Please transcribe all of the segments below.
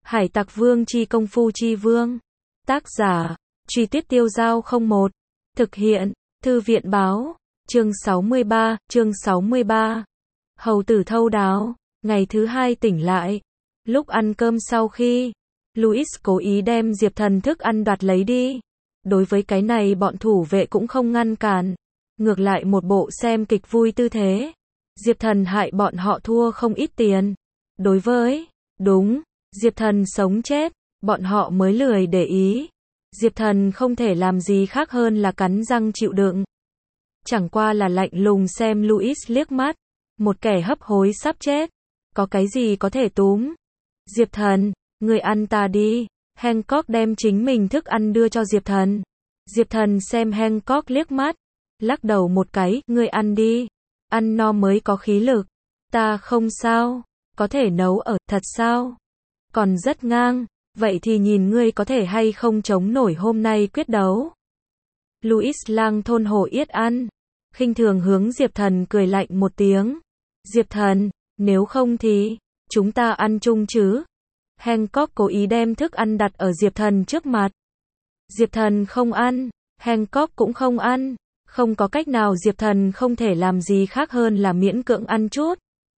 Hải Tặc Vương chi công phu chi vương. Tác giả, Truy Tuyết Tiêu Dao 01. Thực hiện, Thư viện báo. Chương 63. Hầu tử thâu đáo. Ngày thứ hai tỉnh lại. Lúc ăn cơm sau khi, Louis cố ý đem Diệp Thần thức ăn đoạt lấy đi. Đối với cái này bọn thủ vệ cũng không ngăn cản. Ngược lại một bộ xem kịch vui tư thế. Diệp Thần hại bọn họ thua không ít tiền. Đối với, đúng, Diệp Thần sống chết, bọn họ mới lười để ý. Diệp Thần không thể làm gì khác hơn là cắn răng chịu đựng. Chẳng qua là lạnh lùng xem Louis liếc mắt. Một kẻ hấp hối sắp chết. Có cái gì có thể túm? Diệp Thần, người ăn ta đi. Hancock đem chính mình thức ăn đưa cho Diệp Thần. Diệp Thần xem Hancock liếc mắt. Lắc đầu một cái, ngươi ăn đi. Ăn no mới có khí lực. Ta không sao. Có thể nấu ở, thật sao? Còn rất ngang. Vậy thì nhìn ngươi có thể hay không chống nổi hôm nay quyết đấu. Louis lang thôn hổ yết ăn. Khinh thường hướng Diệp Thần cười lạnh một tiếng. Diệp Thần, nếu không thì, chúng ta ăn chung chứ. Hancock cố ý đem thức ăn đặt ở Diệp Thần trước mặt. Diệp Thần không ăn, Hancock cũng không ăn. Không có cách nào Diệp Thần không thể làm gì khác hơn là miễn cưỡng ăn chút.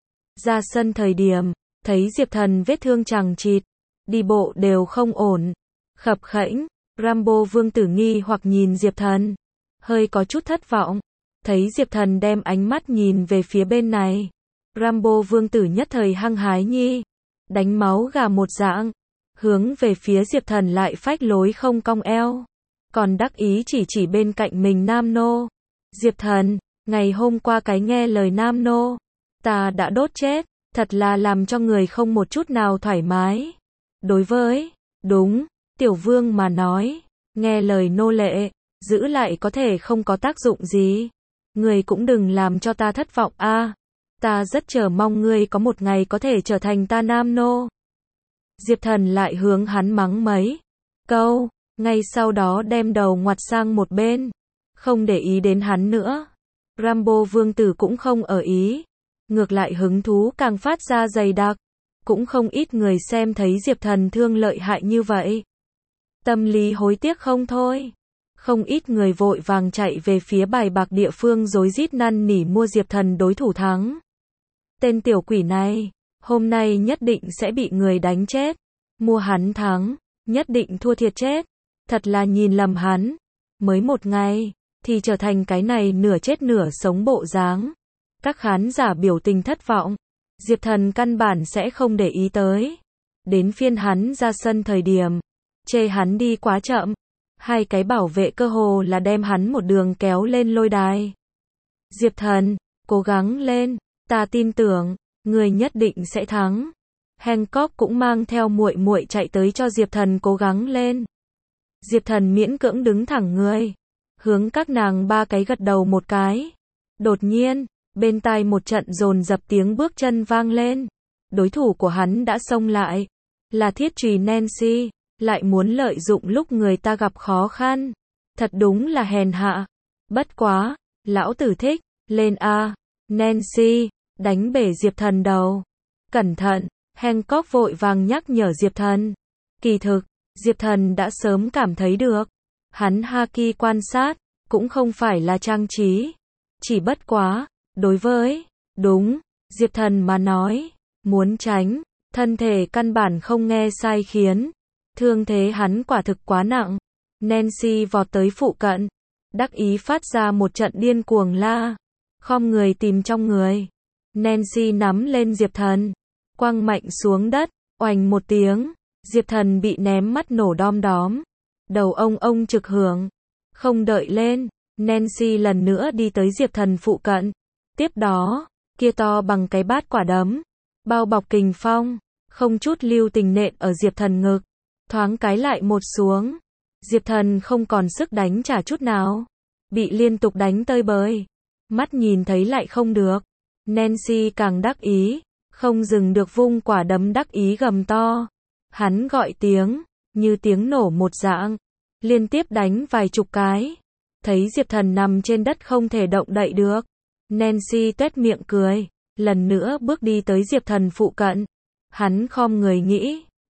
Ra sân thời điểm, thấy Diệp Thần vết thương chằng chịt, đi bộ đều không ổn, khập khẽnh. Rambo Vương Tử nghi hoặc nhìn Diệp Thần, hơi có chút thất vọng. Thấy Diệp Thần đem ánh mắt nhìn về phía bên này, Rambo Vương Tử nhất thời hăng hái nhi, đánh máu gà một dạng, hướng về phía Diệp Thần lại phách lối không cong eo, còn đắc ý chỉ bên cạnh mình Nam Nô. Diệp Thần, ngày hôm qua cái nghe lời Nam Nô, ta đã đốt chết, thật là làm cho người không một chút nào thoải mái. Đối với, đúng, Tiểu Vương mà nói, nghe lời nô lệ, giữ lại có thể không có tác dụng gì. Người cũng đừng làm cho ta thất vọng a. Ta rất chờ mong ngươi có một ngày có thể trở thành ta Nam Nô. Diệp Thần lại hướng hắn mắng mấy câu, ngay sau đó đem đầu ngoặt sang một bên, không để ý đến hắn nữa. Rambo Vương Tử cũng không ở ý, ngược lại hứng thú càng phát ra dày đặc. Cũng không ít người xem thấy Diệp Thần thương lợi hại như vậy, tâm lý hối tiếc không thôi. Không ít người vội vàng chạy về phía bài bạc địa phương rối rít năn nỉ mua Diệp Thần đối thủ thắng. Tên tiểu quỷ này, hôm nay nhất định sẽ bị người đánh chết. Mua hắn thắng, nhất định thua thiệt chết. Thật là nhìn lầm hắn. Mới một ngày, thì trở thành cái này nửa chết nửa sống bộ dáng. Các khán giả biểu tình thất vọng. Diệp Thần căn bản sẽ không để ý tới. Đến phiên hắn ra sân thời điểm, chê hắn đi quá chậm. Hai cái bảo vệ cơ hồ là đem hắn một đường kéo lên lôi đài. Diệp Thần, cố gắng lên, ta tin tưởng, người nhất định sẽ thắng. Hancock cũng mang theo muội muội chạy tới cho Diệp Thần cố gắng lên. Diệp Thần miễn cưỡng đứng thẳng người, hướng các nàng ba cái gật đầu một cái. Đột nhiên, bên tai một trận dồn dập tiếng bước chân vang lên. Đối thủ của hắn đã xông lại, là thiết trùy Nancy. Lại muốn lợi dụng lúc người ta gặp khó khăn. Thật đúng là hèn hạ. Bất quá, lão tử thích, lên a. Nancy, đánh bể Diệp Thần đầu. Cẩn thận, Hancock vội vàng nhắc nhở Diệp Thần. Kỳ thực, Diệp Thần đã sớm cảm thấy được. Hắn haki quan sát, cũng không phải là trang trí. Chỉ bất quá, đối với, đúng, Diệp Thần mà nói, muốn tránh, thân thể căn bản không nghe sai khiến. Thương thế hắn quả thực quá nặng. Nancy vọt tới phụ cận, đắc ý phát ra một trận điên cuồng la, khom người tìm trong người. Nancy nắm lên Diệp Thần, quăng mạnh xuống đất, oành một tiếng, Diệp Thần bị ném mắt nổ đom đóm, đầu ông trực hưởng. Không đợi lên, Nancy lần nữa đi tới Diệp Thần phụ cận. Tiếp đó, kia to bằng cái bát quả đấm, bao bọc kình phong, không chút lưu tình nện ở Diệp Thần ngực. Thoáng cái lại một xuống. Diệp Thần không còn sức đánh trả chút nào. Bị liên tục đánh tơi bời. Mắt nhìn thấy lại không được. Nancy càng đắc ý. Không dừng được vung quả đấm đắc ý gầm to. Hắn gọi tiếng, như tiếng nổ một dạng. Liên tiếp đánh vài chục cái. Thấy Diệp Thần nằm trên đất không thể động đậy được. Nancy tuét miệng cười. Lần nữa bước đi tới Diệp Thần phụ cận. Hắn khom người nghĩ.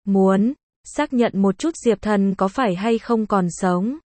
Muốn xác nhận một chút Diệp Thần có phải hay không còn sống.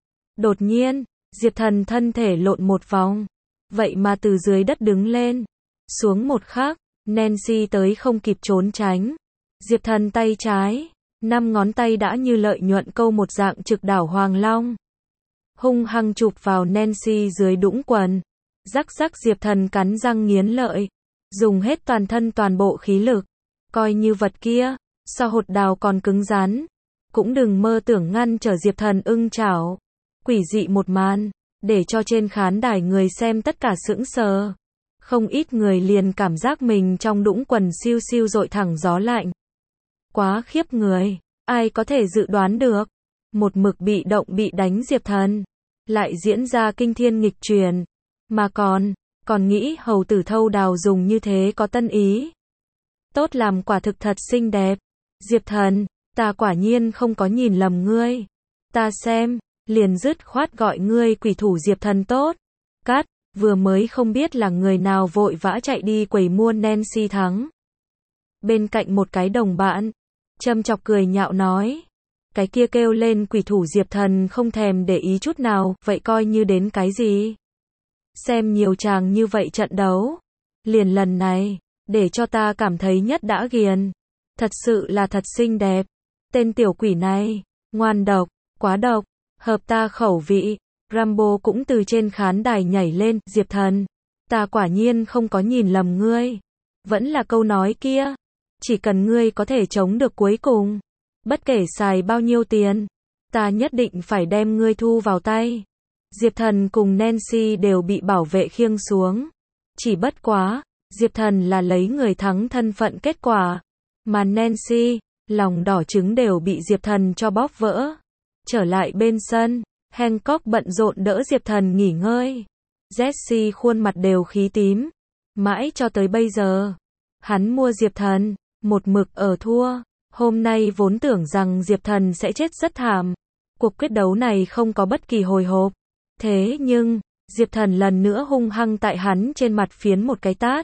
Đột nhiên, Diệp Thần thân thể lộn một vòng, vậy mà từ dưới đất đứng lên. Xuống một khắc, Nancy tới không kịp trốn tránh. Diệp Thần tay trái, 5 ngón tay đã như lợi nhuận câu một dạng trực đảo Hoàng Long. Hung hăng chụp vào Nancy dưới đũng quần. Rắc rắc Diệp Thần cắn răng nghiến lợi, dùng hết toàn thân toàn bộ khí lực. Coi như vật kia, so hột đào còn cứng rắn, cũng đừng mơ tưởng ngăn trở Diệp Thần ưng chảo. Quỷ dị một màn, để cho trên khán đài người xem tất cả sững sờ. Không ít người liền cảm giác mình trong đũng quần siêu siêu dội thẳng gió lạnh. Quá khiếp người, ai có thể dự đoán được. Một mực bị động bị đánh Diệp Thần, lại diễn ra kinh thiên nghịch truyền. Mà còn nghĩ hầu tử thâu đào dùng như thế có tân ý. Tốt làm quả thực thật xinh đẹp. Diệp Thần, ta quả nhiên không có nhìn lầm ngươi. Ta xem, liền dứt khoát gọi ngươi quỷ thủ Diệp Thần tốt. Cắt, vừa mới không biết là người nào vội vã chạy đi quầy mua Nancy thắng. Bên cạnh một cái đồng bạn, châm chọc cười nhạo nói. Cái kia kêu lên quỷ thủ Diệp Thần không thèm để ý chút nào, vậy coi như đến cái gì? Xem nhiều chàng như vậy trận đấu. Liền lần này, để cho ta cảm thấy nhất đã ghiền. Thật sự là thật xinh đẹp. Tên tiểu quỷ này, ngoan độc, quá độc, hợp ta khẩu vị. Rambo cũng từ trên khán đài nhảy lên, Diệp Thần, ta quả nhiên không có nhìn lầm ngươi. Vẫn là câu nói kia, chỉ cần ngươi có thể chống được cuối cùng, bất kể xài bao nhiêu tiền, ta nhất định phải đem ngươi thu vào tay. Diệp Thần cùng Nancy đều bị bảo vệ khiêng xuống. Chỉ bất quá, Diệp Thần là lấy người thắng thân phận kết quả, mà Nancy, lòng đỏ trứng đều bị Diệp Thần cho bóp vỡ. Trở lại bên sân, Hancock bận rộn đỡ Diệp Thần nghỉ ngơi. Jesse khuôn mặt đều khí tím. Mãi cho tới bây giờ, hắn mua Diệp Thần, một mực ở thua. Hôm nay vốn tưởng rằng Diệp Thần sẽ chết rất thảm. Cuộc quyết đấu này không có bất kỳ hồi hộp. Thế nhưng, Diệp Thần lần nữa hung hăng tại hắn trên mặt phiến một cái tát.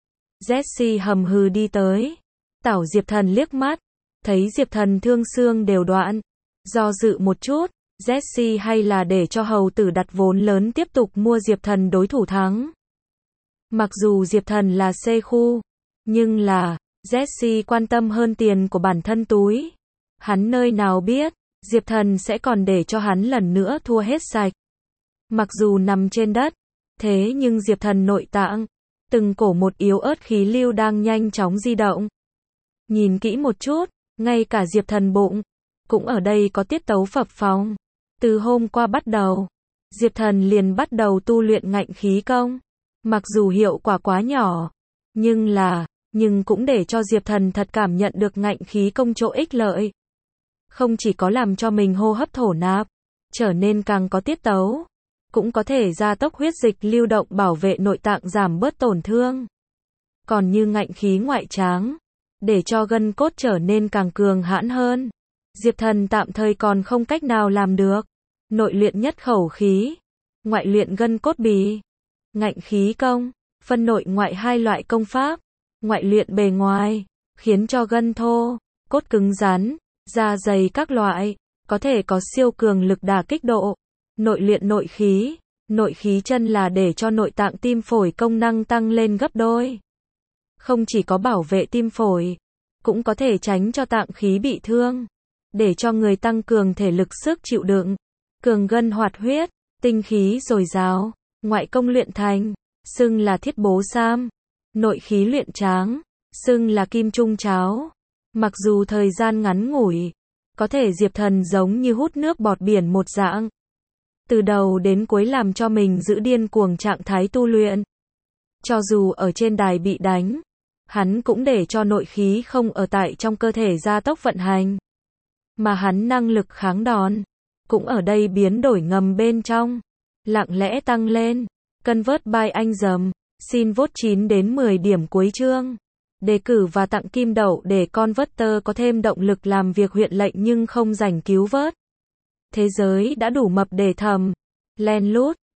Jesse hầm hừ đi tới, tảo Diệp Thần liếc mắt, thấy Diệp Thần thương xương đều đoạn. Do dự một chút, Jesse hay là để cho hầu tử đặt vốn lớn tiếp tục mua Diệp Thần đối thủ thắng. Mặc dù Diệp Thần là C khu, nhưng là, Jesse quan tâm hơn tiền của bản thân túi. Hắn nơi nào biết, Diệp Thần sẽ còn để cho hắn lần nữa thua hết sạch. Mặc dù nằm trên đất, thế nhưng Diệp Thần nội tạng, từng cổ một yếu ớt khí lưu đang nhanh chóng di động. Nhìn kỹ một chút, ngay cả Diệp Thần bụng, cũng ở đây có tiết tấu phập phồng. Từ hôm qua bắt đầu, Diệp Thần liền bắt đầu tu luyện ngạnh khí công. Mặc dù hiệu quả quá nhỏ, nhưng cũng để cho Diệp Thần thật cảm nhận được ngạnh khí công chỗ ích lợi. Không chỉ có làm cho mình hô hấp thổ nạp, trở nên càng có tiết tấu, cũng có thể gia tốc huyết dịch lưu động bảo vệ nội tạng giảm bớt tổn thương. Còn như ngạnh khí ngoại tráng, để cho gân cốt trở nên càng cường hãn hơn. Diệp Thần tạm thời còn không cách nào làm được. Nội luyện nhất khẩu khí, ngoại luyện gân cốt bì. Ngạnh khí công, phân nội ngoại hai loại công pháp. Ngoại luyện bề ngoài, khiến cho gân thô, cốt cứng rắn, da dày các loại, có thể có siêu cường lực đả kích độ. Nội luyện nội khí chân là để cho nội tạng tim phổi công năng tăng lên gấp đôi. Không chỉ có bảo vệ tim phổi, cũng có thể tránh cho tạng khí bị thương, để cho người tăng cường thể lực sức chịu đựng, cường gân hoạt huyết, tinh khí dồi dào. Ngoại công luyện thành, xưng là thiết bố sam. Nội khí luyện tráng, xưng là kim trung cháo. Mặc dù thời gian ngắn ngủi, có thể Diệp Thần giống như hút nước bọt biển một dạng. Từ đầu đến cuối làm cho mình giữ điên cuồng trạng thái tu luyện. Cho dù ở trên đài bị đánh, hắn cũng để cho nội khí không ở tại trong cơ thể gia tốc vận hành. Mà hắn năng lực kháng đòn, cũng ở đây biến đổi ngầm bên trong, lặng lẽ tăng lên. Convert by anh dầm, xin vote 9 đến 10 điểm cuối chương. Đề cử và tặng kim đậu để Converter có thêm động lực làm việc huyện lệnh nhưng không rảnh cứu vớt. Thế giới đã đủ mập để thầm, len lút,